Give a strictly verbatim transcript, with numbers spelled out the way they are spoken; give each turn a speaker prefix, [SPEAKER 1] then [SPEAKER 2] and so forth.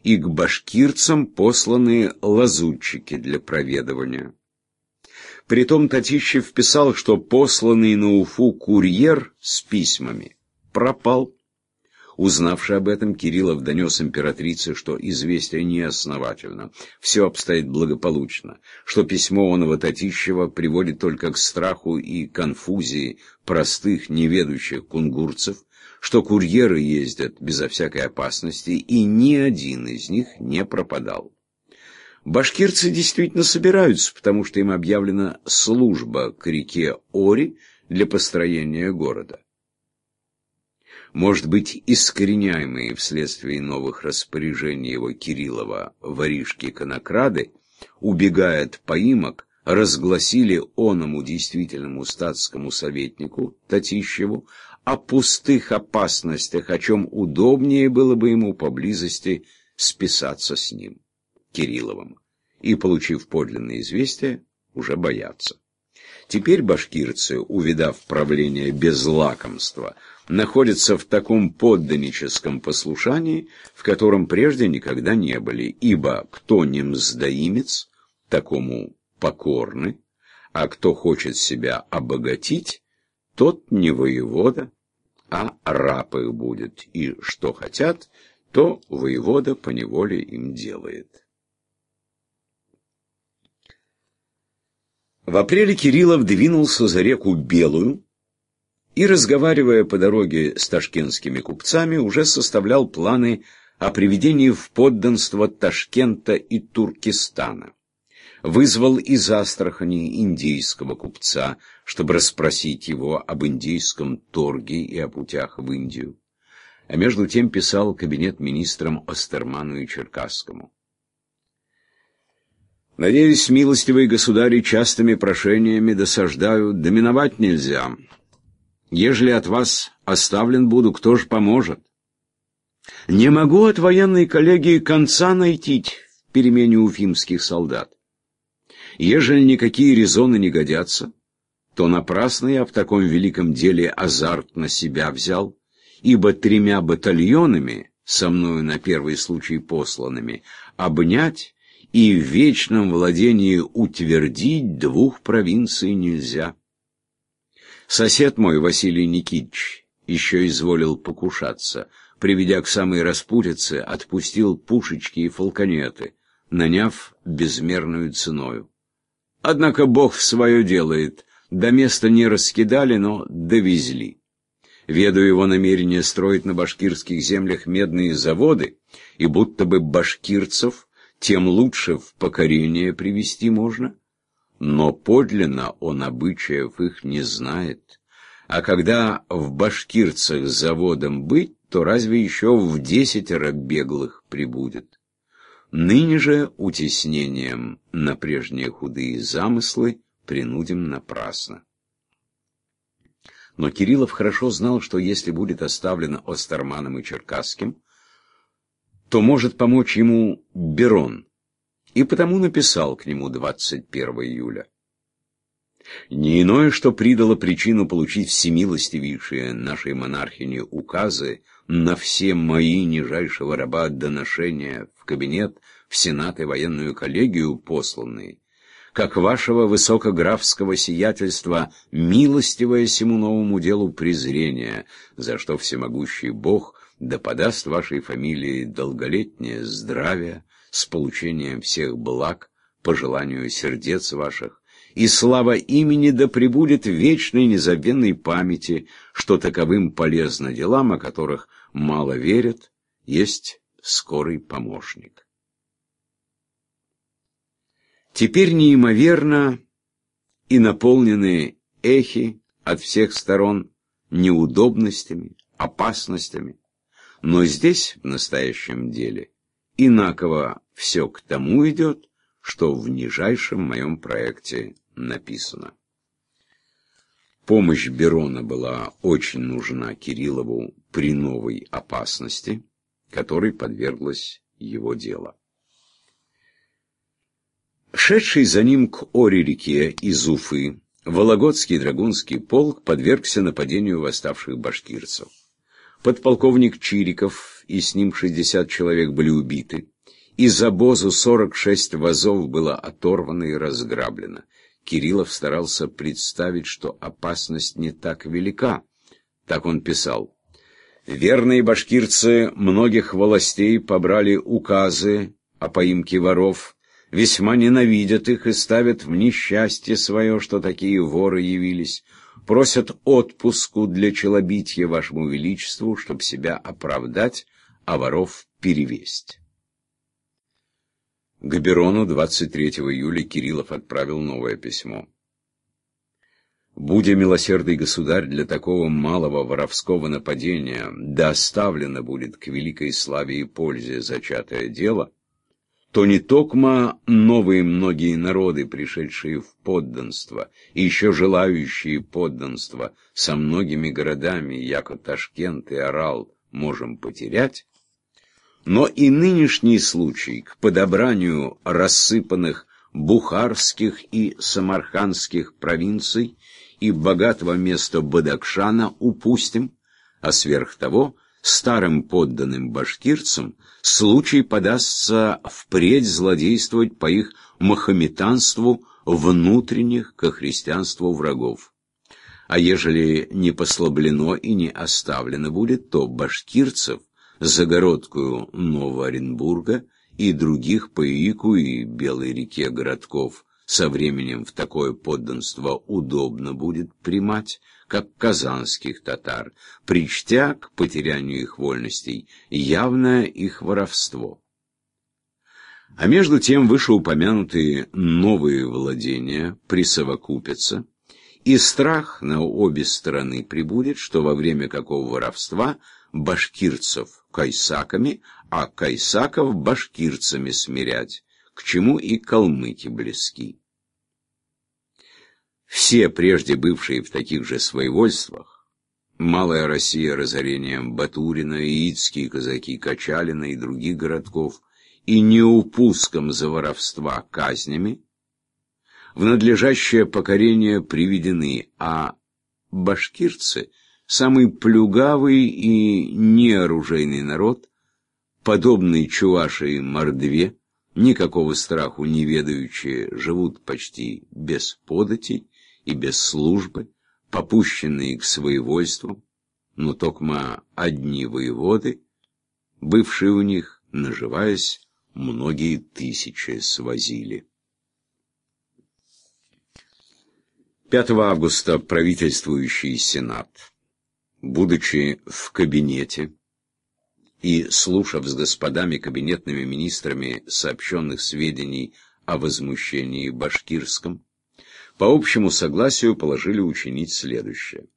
[SPEAKER 1] и к башкирцам посланы лазутчики для проведывания. Притом Татищев писал, что посланный на Уфу курьер с письмами пропал. Узнавший об этом, Кириллов донес императрице, что известие неосновательно, все обстоит благополучно, что письмо оного Татищева приводит только к страху и конфузии простых неведущих кунгурцев, что курьеры ездят безо всякой опасности, и ни один из них не пропадал. Башкирцы действительно собираются, потому что им объявлена служба к реке Ори для построения города. Может быть, искореняемые вследствие новых распоряжений его Кириллова воришки-конокрады, убегая от поимок, разгласили оному действительному статскому советнику Татищеву о пустых опасностях, о чем удобнее было бы ему поблизости списаться с ним, Кирилловым, и, получив подлинное известие, уже бояться. Теперь башкирцы, увидав правление без лакомства, находятся в таком подданническом послушании, в котором прежде никогда не были, ибо кто не мздоимец, такому покорны, а кто хочет себя обогатить, тот не воевода, а раб их будет, и что хотят, то воевода поневоле им делает. В апреле Кириллов двинулся за реку Белую и, разговаривая по дороге с ташкентскими купцами, уже составлял планы о приведении в подданство Ташкента и Туркестана. Вызвал из Астрахани индийского купца, чтобы расспросить его об индийском торге и о путях в Индию. А между тем писал кабинет министрам Остерману и Черкасскому. «Надеюсь, милостивые государи частыми прошениями досаждают, доминовать нельзя. Ежели от вас оставлен буду, кто ж поможет? Не могу от военной коллегии конца найти в перемене уфимских солдат. Ежели никакие резоны не годятся, то напрасно я в таком великом деле азарт на себя взял, ибо тремя батальонами, со мною на первый случай посланными, обнять и в вечном владении утвердить двух провинций нельзя. Сосед мой, Василий Никитич, еще изволил покушаться, приведя к самой распутице, отпустил пушечки и фалконеты, наняв безмерную ценою. Однако Бог свое делает, до места не раскидали, но довезли. Веду его намерение строить на башкирских землях медные заводы, и будто бы башкирцев тем лучше в покорение привести можно. Но подлинно он обычаев их не знает. А когда в башкирцах заводом быть, то разве еще в десятеро беглых прибудет. Ныне же утеснением на прежние худые замыслы принудим напрасно. Но Кириллов хорошо знал, что если будет оставлено Остерманом и Черкасским, то может помочь ему Берон, и потому написал к нему двадцать первого июля. Не иное, что придало причину получить всемилостивейшие нашей монархине указы на все мои нижайшего раба доношения в кабинет, в сенат и военную коллегию посланные, как вашего высокографского сиятельства милостивое сему новому делу презрения, за что всемогущий Бог да подаст вашей фамилии долголетнее здравие с получением всех благ по желанию сердец ваших, и слава имени да пребудет в вечной незабвенной памяти, что таковым полезно делам, о которых мало верят, есть скорый помощник. Теперь неимоверно и наполнены эхи от всех сторон неудобностями, опасностями, но здесь, в настоящем деле, инаково все к тому идет, что в нижайшем моем проекте написано. Помощь Берона была очень нужна Кириллову при новой опасности, которой подверглось его дело. Шедший за ним к Ори-реке из Уфы, Вологодский драгунский полк подвергся нападению восставших башкирцев. Подполковник Чириков и с ним шестьдесят человек были убиты, Из обозу сорок шесть вазов было оторвано и разграблено. Кириллов старался представить, что опасность не так велика. Так он писал: «Верные башкирцы многих властей побрали указы о поимке воров, весьма ненавидят их и ставят в несчастье свое, что такие воры явились, просят отпуску для челобитья вашему величеству, чтоб себя оправдать, а воров перевесть». Габерону двадцать третьего июля Кириллов отправил новое письмо. «Будя милосердный государь, для такого малого воровского нападения да оставлено будет к великой славе и пользе зачатое дело, то не токмо новые многие народы, пришедшие в подданство, и еще желающие подданства, со многими городами, яко Ташкент и Орал, можем потерять, но и нынешний случай к подобранию рассыпанных бухарских и самарханских провинций и богатого места Бадакшана упустим, а сверх того старым подданным башкирцам случай подастся впредь злодействовать по их махометанству внутренних ко христианству врагов. А ежели не послаблено и не оставлено будет, то башкирцев Загородкую Нового Оренбурга и других по Иику и Белой реке городков со временем в такое подданство удобно будет примать, как казанских татар, причтя к потерянию их вольностей явное их воровство. А между тем вышеупомянутые новые владения присовокупятся, и страх на обе стороны прибудет, что во время какого воровства башкирцев кайсаками, а кайсаков башкирцами смирять, к чему и калмыки близки. Все прежде бывшие в таких же своевольствах, Малая Россия разорением Батурина, иитские казаки Качалина и других городков, и неупуском за воровства казнями, в надлежащее покорение приведены, а башкирцы — самый плюгавый и неоружейный народ, подобный Чувашии и Мордве, никакого страху не ведающие, живут почти без податей и без службы, попущенные к своевольству, но токмо одни воеводы, бывшие у них, наживаясь, многие тысячи свозили. пятого августа правительствующий сенат, будучи в кабинете и слушав с господами кабинетными министрами сообщенных сведений о возмущении башкирском, по общему согласию положили учинить следующее.